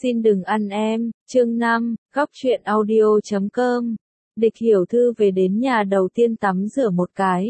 Xin đừng ăn em, chương 5, góc truyện audio.com. Địch Hiểu Thư về đến nhà đầu tiên tắm rửa một cái.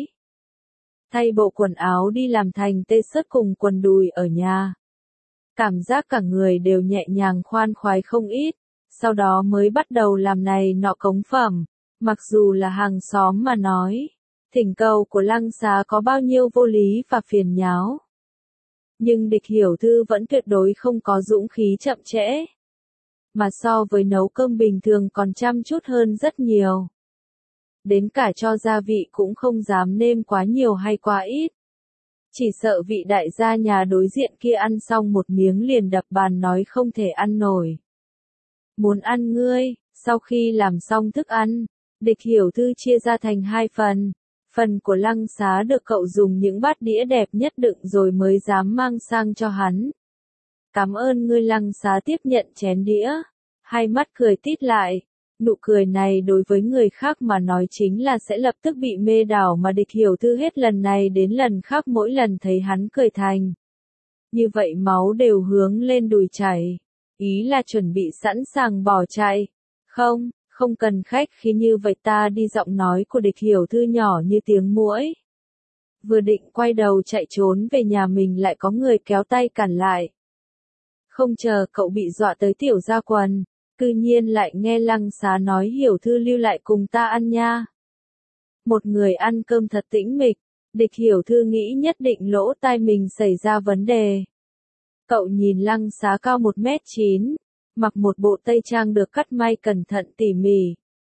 Thay bộ quần áo đi làm thành tê sớt cùng quần đùi ở nhà. Cảm giác cả người đều nhẹ nhàng khoan khoái không ít, sau đó mới bắt đầu làm này nọ cống phẩm. Mặc dù là hàng xóm mà nói, thỉnh cầu của Lăng Xá có bao nhiêu vô lý và phiền nháo. Nhưng Địch Hiểu Thư vẫn tuyệt đối không có dũng khí chậm trễ. Mà so với nấu cơm bình thường còn chăm chút hơn rất nhiều. Đến cả cho gia vị cũng không dám nêm quá nhiều hay quá ít. Chỉ sợ vị đại gia nhà đối diện kia ăn xong một miếng liền đập bàn nói không thể ăn nổi. Muốn ăn ngươi, sau khi làm xong thức ăn, Địch Hiểu Thư chia ra thành hai phần. Phần của Lăng Xá được cậu dùng những bát đĩa đẹp nhất đựng rồi mới dám mang sang cho hắn. Cảm ơn ngươi. Lăng Xá tiếp nhận chén đĩa, hai mắt cười tít lại. Nụ cười này đối với người khác mà nói chính là sẽ lập tức bị mê đảo, mà Địch Hiểu Thư hết lần này đến lần khác mỗi lần thấy hắn cười thành như vậy máu đều hướng lên đùi chảy. Ý là chuẩn bị sẵn sàng bỏ chạy. Không cần khách khí như vậy, ta đi. Giọng nói của Địch Hiểu Thư nhỏ như tiếng muỗi. Vừa định quay đầu chạy trốn về nhà mình lại có người kéo tay cản lại. Không chờ cậu bị dọa tới tiểu ra quần, cư nhiên lại nghe Lăng Xá nói Hiểu Thư lưu lại cùng ta ăn nha. Một người ăn cơm thật tĩnh mịch, Địch Hiểu Thư nghĩ nhất định lỗ tai mình xảy ra vấn đề. Cậu nhìn Lăng Xá cao 1m9. Mặc một bộ tây trang được cắt may cẩn thận tỉ mỉ.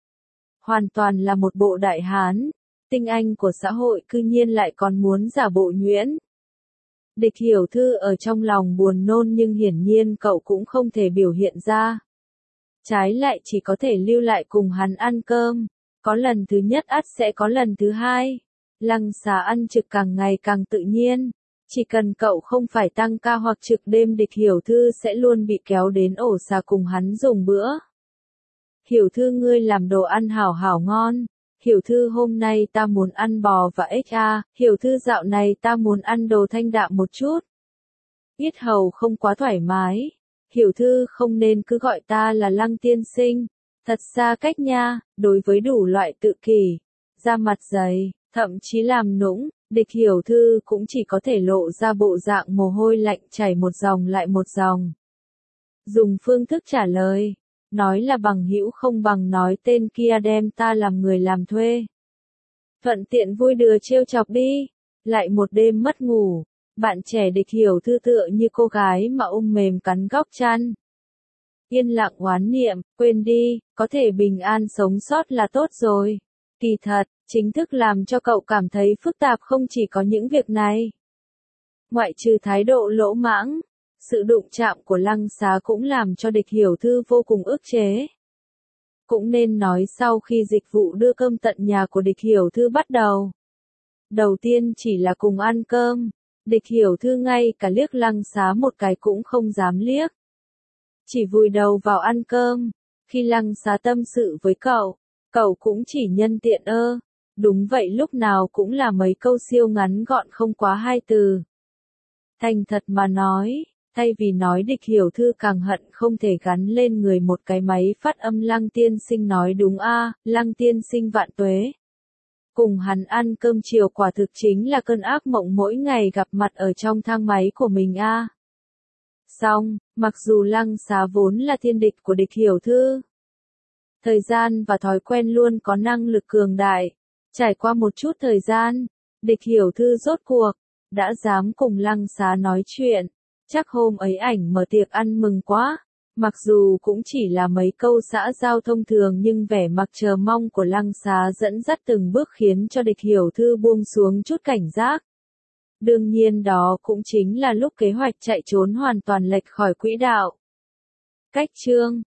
Hoàn toàn là một bộ đại hán, tinh anh của xã hội, cư nhiên lại còn muốn giả bộ nhuyễn. Địch Hiểu Thư ở trong lòng buồn nôn nhưng hiển nhiên cậu cũng không thể biểu hiện ra. Trái lại chỉ có thể lưu lại cùng hắn ăn cơm. Có lần thứ nhất ắt sẽ có lần thứ hai. Lăng Xá ăn trực càng ngày càng tự nhiên. Chỉ cần cậu không phải tăng ca hoặc trực đêm, Địch Hiểu Thư sẽ luôn bị kéo đến ổ xà cùng hắn dùng bữa. Hiểu Thư, ngươi làm đồ ăn hảo hảo ngon. Hiểu Thư, hôm nay ta muốn ăn bò và ếch a. Hiểu Thư, dạo này ta muốn ăn đồ thanh đạm một chút. Yết hầu không quá thoải mái. Hiểu Thư, không nên cứ gọi ta là Lăng tiên sinh. Thật xa cách nha. Đối với đủ loại tự kỷ, da mặt dày, thậm chí làm nũng, Địch Hiểu Thư cũng chỉ có thể lộ ra bộ dạng mồ hôi lạnh chảy một dòng lại một dòng. Dùng phương thức trả lời, nói là bằng hữu không bằng nói tên kia đem ta làm người làm thuê. Thuận tiện vui đùa trêu chọc đi. Lại một đêm mất ngủ, bạn trẻ Địch Hiểu Thư tựa như cô gái mà mềm cắn góc chăn. Yên lặng oán niệm, quên đi, có thể bình an sống sót là tốt rồi. Kỳ thật, chính thức làm cho cậu cảm thấy phức tạp không chỉ có những việc này. Ngoại trừ thái độ lỗ mãng, sự đụng chạm của Lăng Xá cũng làm cho Địch Hiểu Thư vô cùng ức chế. Cũng nên nói sau khi dịch vụ đưa cơm tận nhà của Địch Hiểu Thư bắt đầu. Đầu tiên chỉ là cùng ăn cơm, Địch Hiểu Thư ngay cả liếc Lăng Xá một cái cũng không dám liếc. Chỉ vùi đầu vào ăn cơm. Khi Lăng Xá tâm sự với cậu cũng chỉ nhân tiện đúng vậy, lúc nào cũng là mấy câu siêu ngắn gọn không quá 2 từ. Thành thật mà nói, thay vì nói Địch Hiểu Thư càng hận không thể gắn lên người một cái máy phát âm Lăng tiên sinh nói đúng a, Lăng tiên sinh vạn tuế. Cùng hắn ăn cơm chiều quả thực chính là cơn ác mộng mỗi ngày gặp mặt ở trong thang máy của mình a. Xong, mặc dù Lăng Xá vốn là thiên địch của Địch Hiểu Thư, thời gian và thói quen luôn có năng lực cường đại. Trải qua một chút thời gian, Địch Hiểu Thư rốt cuộc đã dám cùng Lăng Xá nói chuyện. Chắc hôm ấy ảnh mở tiệc ăn mừng quá. Mặc dù cũng chỉ là mấy câu xã giao thông thường nhưng vẻ mặt chờ mong của Lăng Xá dẫn dắt từng bước khiến cho Địch Hiểu Thư buông xuống chút cảnh giác. Đương nhiên đó cũng chính là lúc kế hoạch chạy trốn hoàn toàn lệch khỏi quỹ đạo. Cách chương